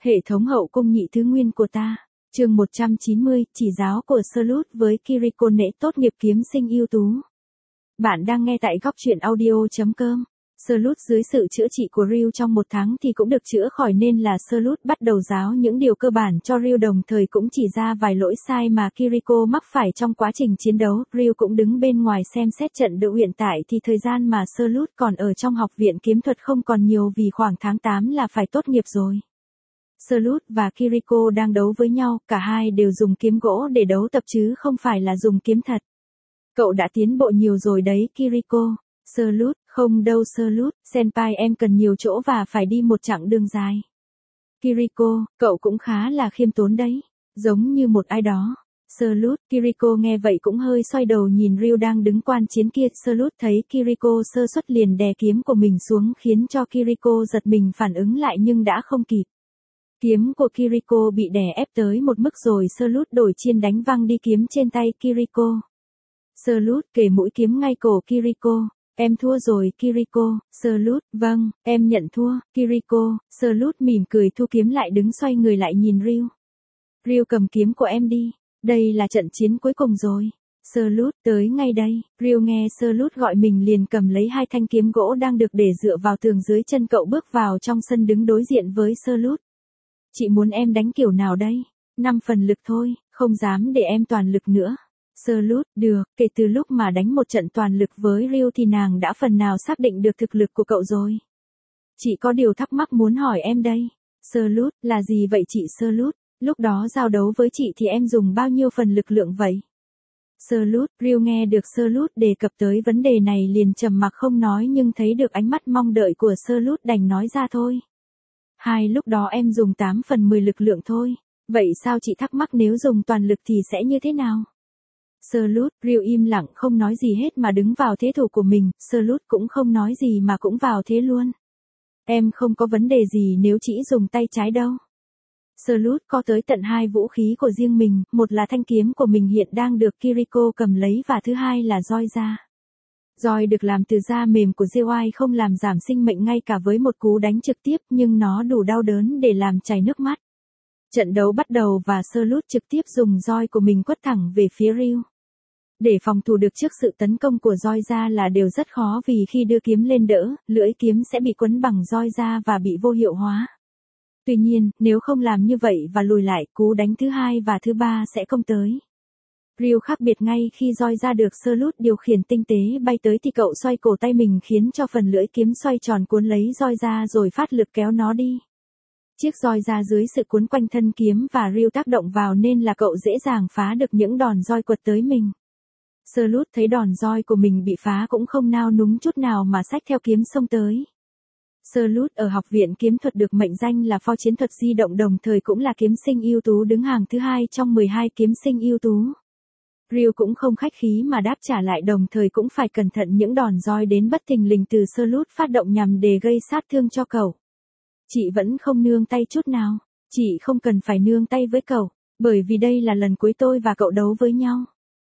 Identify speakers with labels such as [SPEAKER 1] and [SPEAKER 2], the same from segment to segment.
[SPEAKER 1] Hệ thống hậu cung nhị thứ nguyên của ta. Chương 190, chỉ giáo của Salute với Kiriko Nể tốt nghiệp kiếm sinh ưu tú. Bạn đang nghe tại góc truyện audio.com. Salute dưới sự chữa trị của Ryu trong một tháng thì cũng được chữa khỏi, nên là Salute bắt đầu giáo những điều cơ bản cho Ryu, đồng thời cũng chỉ ra vài lỗi sai mà Kiriko mắc phải trong quá trình chiến đấu. Ryu cũng đứng bên ngoài xem xét trận đấu. Hiện tại thì thời gian mà Salute còn ở trong học viện kiếm thuật không còn nhiều, vì khoảng tháng 8 là phải tốt nghiệp rồi. Salute và Kiriko đang đấu với nhau, cả hai đều dùng kiếm gỗ để đấu tập chứ không phải là dùng kiếm thật. Cậu đã tiến bộ nhiều rồi đấy Kiriko. Salute, không đâu Salute, senpai em cần nhiều chỗ và phải đi một chặng đường dài. Kiriko, cậu cũng khá là khiêm tốn đấy, giống như một ai đó. Salute, Kiriko nghe vậy cũng hơi xoay đầu nhìn Ryu đang đứng quan chiến kia. Salute thấy Kiriko sơ suất liền đè kiếm của mình xuống, khiến cho Kiriko giật mình phản ứng lại nhưng đã không kịp. Kiếm của Kiriko bị đè ép tới một mức rồi. Salute đổi chiên đánh văng đi kiếm trên tay Kiriko. Salute kề mũi kiếm ngay cổ Kiriko. Em thua rồi Kiriko. Salute, vâng, em nhận thua. Kiriko. Salute mỉm cười thu kiếm lại, đứng xoay người lại nhìn Ryu. Ryu cầm kiếm của em đi. Đây là trận chiến cuối cùng rồi. Salute, tới ngay đây. Ryu nghe Salute gọi mình liền cầm lấy hai thanh kiếm gỗ đang được để dựa vào tường dưới chân cậu, bước vào trong sân đứng đối diện với Salute. Chị muốn em đánh kiểu nào đây? 5 phần lực thôi, không dám để em toàn lực nữa. Salute, được, kể từ lúc mà đánh một trận toàn lực với Ryu thì nàng đã phần nào xác định được thực lực của cậu rồi. Chị có điều thắc mắc muốn hỏi em đây. Salute, là gì vậy chị Salute? Lúc đó giao đấu với chị thì em dùng bao nhiêu phần lực lượng vậy? Salute, Ryu nghe được Salute đề cập tới vấn đề này liền trầm mặc không nói, nhưng thấy được ánh mắt mong đợi của Salute đành nói ra thôi. Lúc đó em dùng 8 phần 10 lực lượng thôi. Vậy sao chị thắc mắc nếu dùng toàn lực thì sẽ như thế nào? Salute, Ryu im lặng không nói gì hết mà đứng vào thế thủ của mình. Salute cũng không nói gì mà cũng vào thế luôn. Em không có vấn đề gì nếu chỉ dùng tay trái đâu. Salute có tới tận 2 vũ khí của riêng mình, một là thanh kiếm của mình hiện đang được Kiriko cầm lấy và thứ hai là roi da. Roi được làm từ da mềm của Zeoai, không làm giảm sinh mệnh ngay cả với một cú đánh trực tiếp, nhưng nó đủ đau đớn để làm chảy nước mắt. Trận đấu bắt đầu và Salute trực tiếp dùng roi của mình quất thẳng về phía Ryu. Để phòng thủ được trước sự tấn công của roi da là điều rất khó, vì khi đưa kiếm lên đỡ, lưỡi kiếm sẽ bị quấn bằng roi da và bị vô hiệu hóa. Tuy nhiên, nếu không làm như vậy và lùi lại, cú đánh thứ hai và thứ ba sẽ không tới. Ryu khác biệt, ngay khi roi ra được Salute điều khiển tinh tế bay tới thì cậu xoay cổ tay mình khiến cho phần lưỡi kiếm xoay tròn cuốn lấy roi ra rồi phát lực kéo nó đi. Chiếc roi ra dưới sự cuốn quanh thân kiếm và Ryu tác động vào nên là cậu dễ dàng phá được những đòn roi quật tới mình. Salute thấy đòn roi của mình bị phá cũng không nao núng chút nào mà xách theo kiếm xông tới. Salute ở học viện kiếm thuật được mệnh danh là phó chiến thuật di động, đồng thời cũng là kiếm sinh ưu tú đứng hàng thứ 2 trong 12 kiếm sinh ưu tú. Ryu cũng không khách khí mà đáp trả lại, đồng thời cũng phải cẩn thận những đòn roi đến bất thình lình từ Salute phát động nhằm để gây sát thương cho cậu. Chị vẫn không nương tay chút nào. Chị không cần phải nương tay với cậu, bởi vì đây là lần cuối tôi và cậu đấu với nhau.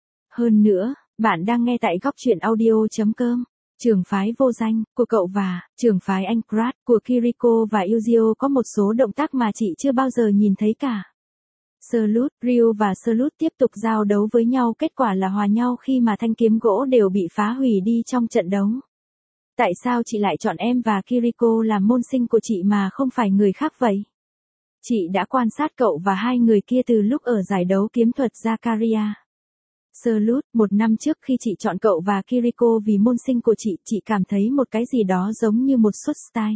[SPEAKER 1] Hơn nữa, bạn đang nghe tại góc truyện audio.com. Trường phái vô danh của cậu và trường phái Aincrad của Kiriko và Yuzio có một số động tác mà chị chưa bao giờ nhìn thấy cả. Salute, Ryu và Salute tiếp tục giao đấu với nhau, kết quả là hòa nhau khi mà thanh kiếm gỗ đều bị phá hủy đi trong trận đấu. Tại sao chị lại chọn em và Kiriko làm môn sinh của chị mà không phải người khác vậy? Chị đã quan sát cậu và hai người kia từ lúc ở giải đấu kiếm thuật Zakaria. Salute, 1 năm trước khi chị chọn cậu và Kiriko vì môn sinh của chị cảm thấy một cái gì đó giống như một suất style.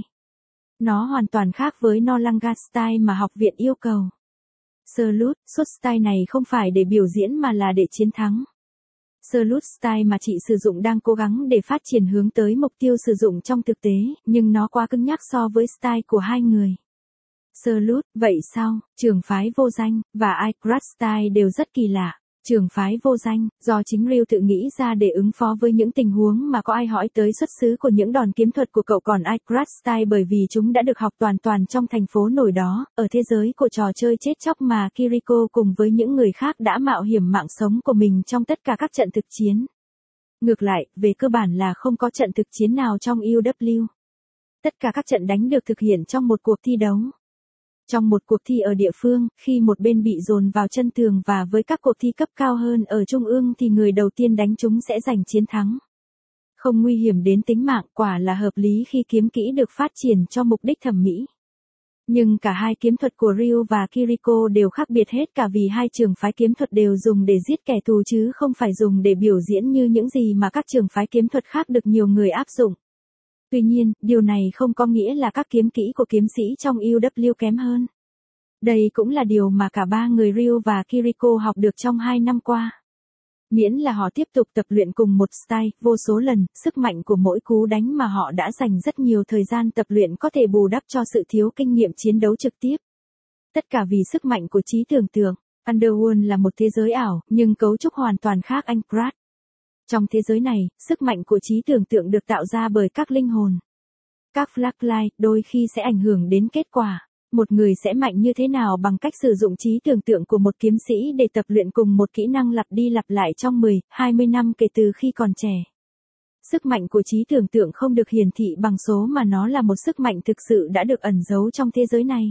[SPEAKER 1] Nó hoàn toàn khác với Nolangat style mà học viện yêu cầu. Salute, suất style này không phải để biểu diễn mà là để chiến thắng. Salute style mà chị sử dụng đang cố gắng để phát triển hướng tới mục tiêu sử dụng trong thực tế, nhưng nó quá cứng nhắc so với style của hai người. Salute, vậy sao? Trường phái vô danh và Aincrad style đều rất kỳ lạ. Trường phái vô danh, do chính Ryu tự nghĩ ra để ứng phó với những tình huống mà có ai hỏi tới xuất xứ của những đòn kiếm thuật của cậu, còn Aincrad style bởi vì chúng đã được học toàn trong thành phố nổi đó, ở thế giới của trò chơi chết chóc mà Kiriko cùng với những người khác đã mạo hiểm mạng sống của mình trong tất cả các trận thực chiến. Ngược lại, về cơ bản là không có trận thực chiến nào trong UW. Tất cả các trận đánh được thực hiện trong một cuộc thi đấu. Trong một cuộc thi ở địa phương, khi một bên bị dồn vào chân tường và với các cuộc thi cấp cao hơn ở trung ương thì người đầu tiên đánh trúng sẽ giành chiến thắng. Không nguy hiểm đến tính mạng, quả là hợp lý khi kiếm kỹ được phát triển cho mục đích thẩm mỹ. Nhưng cả hai kiếm thuật của Ryu và Kiriko đều khác biệt hết cả vì hai trường phái kiếm thuật đều dùng để giết kẻ thù chứ không phải dùng để biểu diễn như những gì mà các trường phái kiếm thuật khác được nhiều người áp dụng. Tuy nhiên, điều này không có nghĩa là các kiếm kỹ của kiếm sĩ trong UW kém hơn. Đây cũng là điều mà cả ba người Ryu và Kiriko học được trong 2 năm qua. Miễn là họ tiếp tục tập luyện cùng một style, vô số lần, sức mạnh của mỗi cú đánh mà họ đã dành rất nhiều thời gian tập luyện có thể bù đắp cho sự thiếu kinh nghiệm chiến đấu trực tiếp. Tất cả vì sức mạnh của trí tưởng tượng. Underworld là một thế giới ảo, nhưng cấu trúc hoàn toàn khác anh Pratt. Trong thế giới này, sức mạnh của trí tưởng tượng được tạo ra bởi các linh hồn. Các flashlight đôi khi sẽ ảnh hưởng đến kết quả. Một người sẽ mạnh như thế nào bằng cách sử dụng trí tưởng tượng của một kiếm sĩ để tập luyện cùng một kỹ năng lặp đi lặp lại trong 10, 20 năm kể từ khi còn trẻ. Sức mạnh của trí tưởng tượng không được hiển thị bằng số mà nó là một sức mạnh thực sự đã được ẩn giấu trong thế giới này.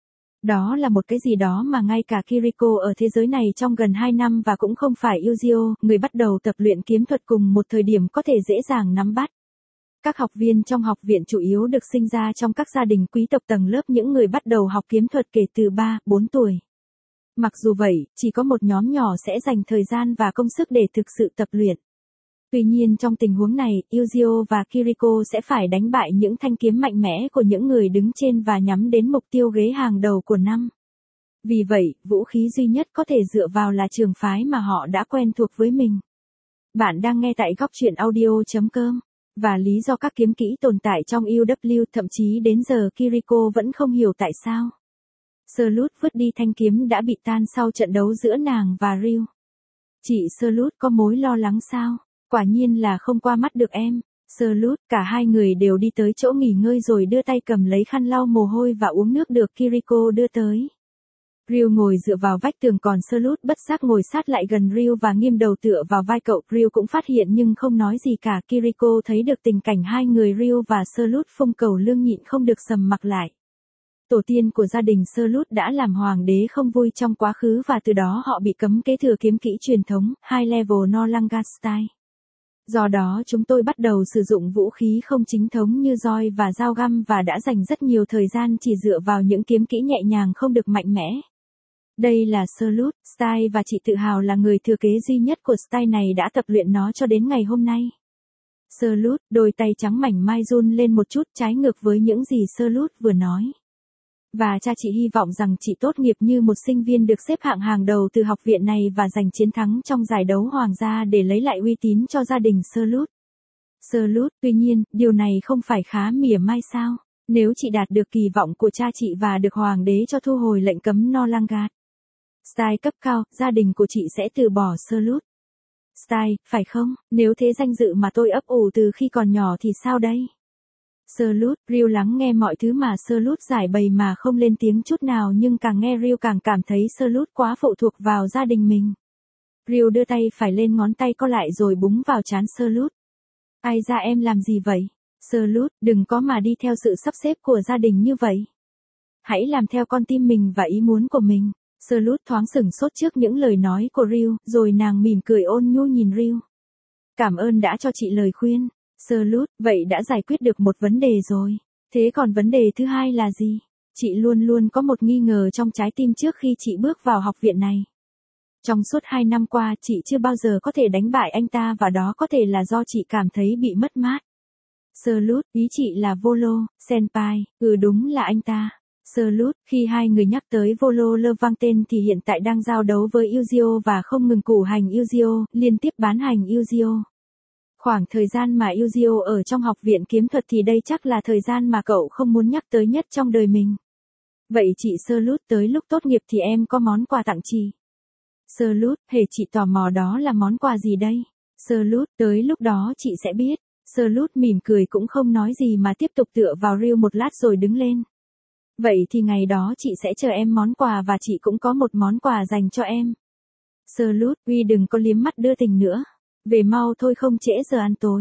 [SPEAKER 1] Đó là một cái gì đó mà ngay cả Kiriko ở thế giới này trong gần 2 năm và cũng không phải Yuzio, người bắt đầu tập luyện kiếm thuật cùng một thời điểm có thể dễ dàng nắm bắt. Các học viên trong học viện chủ yếu được sinh ra trong các gia đình quý tộc tầng lớp những người bắt đầu học kiếm thuật kể từ 3, 4 tuổi. Mặc dù vậy, chỉ có một nhóm nhỏ sẽ dành thời gian và công sức để thực sự tập luyện. Tuy nhiên trong tình huống này, Yuzio và Kiriko sẽ phải đánh bại những thanh kiếm mạnh mẽ của những người đứng trên và nhắm đến mục tiêu ghế hàng đầu của năm. Vì vậy, vũ khí duy nhất có thể dựa vào là trường phái mà họ đã quen thuộc với mình. Bạn đang nghe tại góc truyện audio.com. Và lý do các kiếm kỹ tồn tại trong UW thậm chí đến giờ Kiriko vẫn không hiểu tại sao. Sleuth vứt đi thanh kiếm đã bị tan sau trận đấu giữa nàng và Ryu. Chị Sleuth có mối lo lắng sao? Quả nhiên là không qua mắt được em. Sleuth, cả hai người đều đi tới chỗ nghỉ ngơi rồi đưa tay cầm lấy khăn lau mồ hôi và uống nước được Kiriko đưa tới. Ryu ngồi dựa vào vách tường còn Sleuth bất giác ngồi sát lại gần Ryu và nghiêng đầu tựa vào vai cậu. Ryu cũng phát hiện nhưng không nói gì cả. Kiriko thấy được tình cảnh hai người Ryu và Sleuth phông cầu lương nhịn không được sầm mặt lại. Tổ tiên của gia đình Sleuth đã làm hoàng đế không vui trong quá khứ và từ đó họ bị cấm kế thừa kiếm kỹ truyền thống, high level no longer style. Do đó chúng tôi bắt đầu sử dụng vũ khí không chính thống như roi và dao găm và đã dành rất nhiều thời gian chỉ dựa vào những kiếm kỹ nhẹ nhàng không được mạnh mẽ. Đây là Sleuth style và chị tự hào là người thừa kế duy nhất của style này đã tập luyện nó cho đến ngày hôm nay. Sleuth, đôi tay trắng mảnh mai run lên một chút trái ngược với những gì Sleuth vừa nói. Và cha chị hy vọng rằng chị tốt nghiệp như một sinh viên được xếp hạng hàng đầu từ học viện này và giành chiến thắng trong giải đấu hoàng gia để lấy lại uy tín cho gia đình Sleuth. Sleuth, tuy nhiên, điều này không phải khá mỉa mai sao? Nếu chị đạt được kỳ vọng của cha chị và được hoàng đế cho thu hồi lệnh cấm Nolangat style cấp cao, gia đình của chị sẽ từ bỏ Sleuth style, phải không? Nếu thế danh dự mà tôi ấp ủ từ khi còn nhỏ thì sao đây? Sleuth, Ryu lắng nghe mọi thứ mà Sleuth giải bày mà không lên tiếng chút nào nhưng càng nghe Ryu càng cảm thấy Sleuth quá phụ thuộc vào gia đình mình. Ryu đưa tay phải lên ngón tay co lại rồi búng vào trán Sleuth. Ai ra em làm gì vậy? Sleuth, đừng có mà đi theo sự sắp xếp của gia đình như vậy. Hãy làm theo con tim mình và ý muốn của mình. Sleuth thoáng sửng sốt trước những lời nói của Ryu, rồi nàng mỉm cười ôn nhu nhìn Ryu. Cảm ơn đã cho chị lời khuyên. Sleuth, vậy đã giải quyết được một vấn đề rồi. Thế còn vấn đề thứ hai là gì? Chị luôn luôn có một nghi ngờ trong trái tim trước khi chị bước vào học viện này. Trong suốt 2 năm qua chị chưa bao giờ có thể đánh bại anh ta và đó có thể là do chị cảm thấy bị mất mát. Sleuth, ý chị là Volo, Senpai, đúng là anh ta. Sleuth, khi hai người nhắc tới Volo lơ vang tên thì hiện tại đang giao đấu với Yuzio và không ngừng củ hành Yuzio, liên tiếp bán hành Yuzio. Khoảng thời gian mà Yuzio ở trong học viện kiếm thuật thì đây chắc là thời gian mà cậu không muốn nhắc tới nhất trong đời mình. Vậy chị Sleuth, tới lúc tốt nghiệp thì em có món quà tặng chị? Sleuth, hề chị tò mò đó là món quà gì đây? Sleuth, tới lúc đó chị sẽ biết. Sleuth mỉm cười cũng không nói gì mà tiếp tục tựa vào Ryu một lát rồi đứng lên. Vậy thì ngày đó chị sẽ chờ em món quà và chị cũng có một món quà dành cho em. Sleuth, uy đừng có liếm mắt đưa tình nữa. Về mau thôi không trễ giờ ăn tối.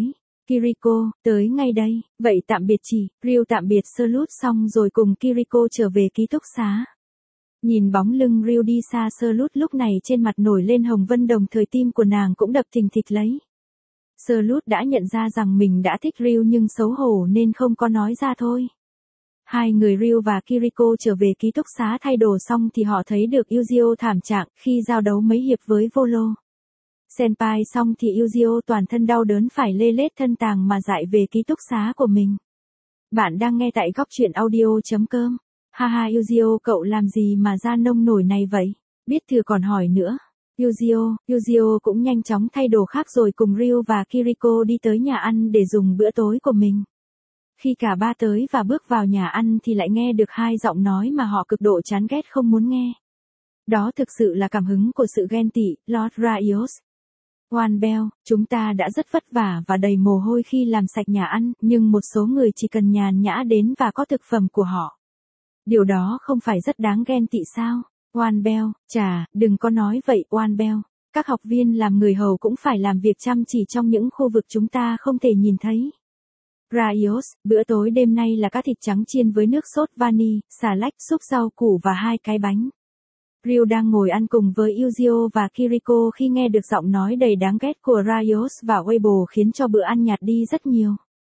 [SPEAKER 1] Kiriko, tới ngay đây, vậy tạm biệt chị, Ryu tạm biệt Salute xong rồi cùng Kiriko trở về ký túc xá. Nhìn bóng lưng Ryu đi xa Salute lúc này trên mặt nổi lên hồng vân đồng thời tim của nàng cũng đập thình thịch lấy. Salute đã nhận ra rằng mình đã thích Ryu nhưng xấu hổ nên không có nói ra thôi. Hai người Ryu và Kiriko trở về ký túc xá thay đồ xong thì họ thấy được Yuzio thảm trạng khi giao đấu mấy hiệp với Volo. Senpai xong thì Yuzio toàn thân đau đớn phải lê lết thân tàng mà dại về ký túc xá của mình. Bạn đang nghe tại góc truyện audio.com. Haha Yuzio cậu làm gì mà da nông nổi này vậy? Biết thừa còn hỏi nữa. Yuzio cũng nhanh chóng thay đồ khác rồi cùng Ryu và Kiriko đi tới nhà ăn để dùng bữa tối của mình. Khi cả ba tới và bước vào nhà ăn thì lại nghe được hai giọng nói mà họ cực độ chán ghét không muốn nghe. Đó thực sự là cảm hứng của sự ghen tị, Lord Raios. One Bell, chúng ta đã rất vất vả và đầy mồ hôi khi làm sạch nhà ăn, nhưng một số người chỉ cần nhàn nhã đến và có thực phẩm của họ. Điều đó không phải rất đáng ghen tị sao? One Bell, chà, đừng có nói vậy One Bell. Các học viên làm người hầu cũng phải làm việc chăm chỉ trong những khu vực chúng ta không thể nhìn thấy. Raios, bữa tối đêm nay là cá thịt trắng chiên với nước sốt vani, xà lách, xúc rau củ và 2 cái bánh. Ryu đang ngồi ăn cùng với Yuzio và Kiriko khi nghe được giọng nói đầy đáng ghét của Raios và Weibo khiến cho bữa ăn nhạt đi rất nhiều.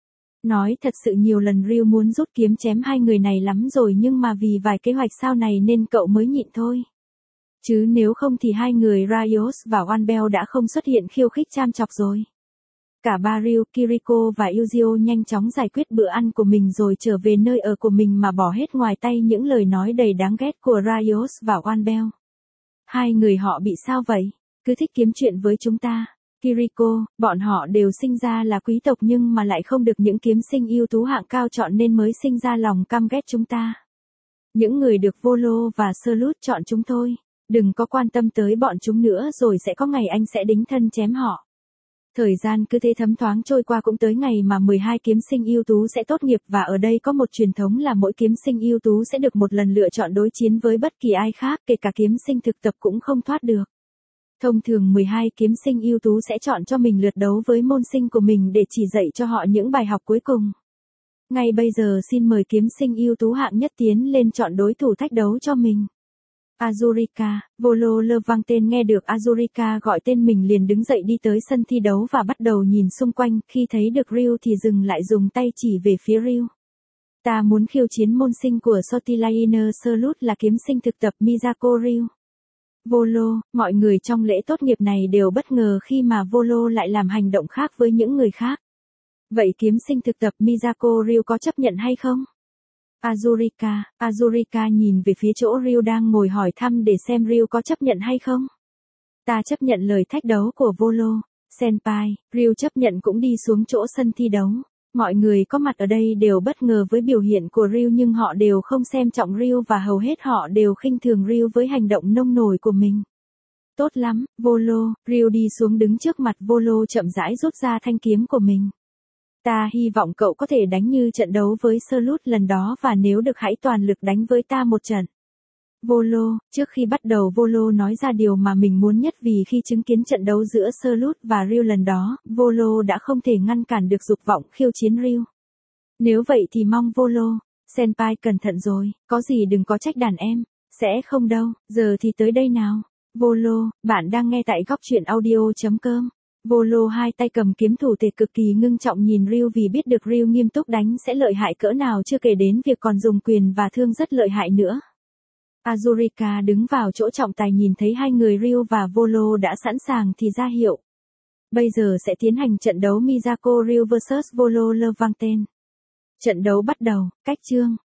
[SPEAKER 1] Nói thật sự nhiều lần Ryu muốn rút kiếm chém hai người này lắm rồi nhưng mà vì vài kế hoạch sau này nên cậu mới nhịn thôi. Chứ nếu không thì hai người Raios và One Bell đã không xuất hiện khiêu khích cham chọc rồi. Cả ba Ryu, Kiriko và Yuzio nhanh chóng giải quyết bữa ăn của mình rồi trở về nơi ở của mình mà bỏ hết ngoài tay những lời nói đầy đáng ghét của Raios và One Bell. Hai người họ bị sao vậy? Cứ thích kiếm chuyện với chúng ta. Kiriko, bọn họ đều sinh ra là quý tộc nhưng mà lại không được những kiếm sinh ưu tú hạng cao chọn nên mới sinh ra lòng căm ghét chúng ta. Những người được Volo và Salute chọn chúng thôi. Đừng có quan tâm tới bọn chúng nữa rồi sẽ có ngày anh sẽ đính thân chém họ. Thời gian cứ thế thấm thoáng trôi qua cũng tới ngày mà 12 kiếm sinh ưu tú sẽ tốt nghiệp và ở đây có một truyền thống là mỗi kiếm sinh ưu tú sẽ được một lần lựa chọn đối chiến với bất kỳ ai khác, kể cả kiếm sinh thực tập cũng không thoát được. Thông thường 12 kiếm sinh ưu tú sẽ chọn cho mình lượt đấu với môn sinh của mình để chỉ dạy cho họ những bài học cuối cùng. Ngay bây giờ xin mời kiếm sinh ưu tú hạng nhất tiến lên chọn đối thủ thách đấu cho mình. Azurika, Volo Levangten nghe được Azurika gọi tên mình liền đứng dậy đi tới sân thi đấu và bắt đầu nhìn xung quanh, khi thấy được Ryu thì dừng lại dùng tay chỉ về phía Ryu. Ta muốn khiêu chiến môn sinh của Sotilainer Salute là kiếm sinh thực tập Miyako Ryu. Volo, mọi người trong lễ tốt nghiệp này đều bất ngờ khi mà Volo lại làm hành động khác với những người khác. Vậy kiếm sinh thực tập Miyako Ryu có chấp nhận hay không? Azurika nhìn về phía chỗ Ryu đang ngồi hỏi thăm để xem Ryu có chấp nhận hay không. Ta chấp nhận lời thách đấu của Volo. Senpai, Ryu chấp nhận cũng đi xuống chỗ sân thi đấu. Mọi người có mặt ở đây đều bất ngờ với biểu hiện của Ryu nhưng họ đều không xem trọng Ryu và hầu hết họ đều khinh thường Ryu với hành động nông nổi của mình. Tốt lắm, Volo, Ryu đi xuống đứng trước mặt Volo chậm rãi rút ra thanh kiếm của mình. Ta hy vọng cậu có thể đánh như trận đấu với Salute lần đó và nếu được hãy toàn lực đánh với ta một trận. Volo, trước khi bắt đầu Volo nói ra điều mà mình muốn nhất vì khi chứng kiến trận đấu giữa Salute và Ryu lần đó, Volo đã không thể ngăn cản được dục vọng khiêu chiến Ryu. Nếu vậy thì mong Volo, Senpai cẩn thận rồi, có gì đừng có trách đàn em, sẽ không đâu, giờ thì tới đây nào. Volo, bạn đang nghe tại góc truyện audio.com. Volo hai tay cầm kiếm thủ thể cực kỳ ngưng trọng nhìn Ryu vì biết được Ryu nghiêm túc đánh sẽ lợi hại cỡ nào chưa kể đến việc còn dùng quyền và thương rất lợi hại nữa. Azurika đứng vào chỗ trọng tài nhìn thấy hai người Ryu và Volo đã sẵn sàng thì ra hiệu. Bây giờ sẽ tiến hành trận đấu Miyako Ryu vs Volo Levangten. Trận đấu bắt đầu, cách chương.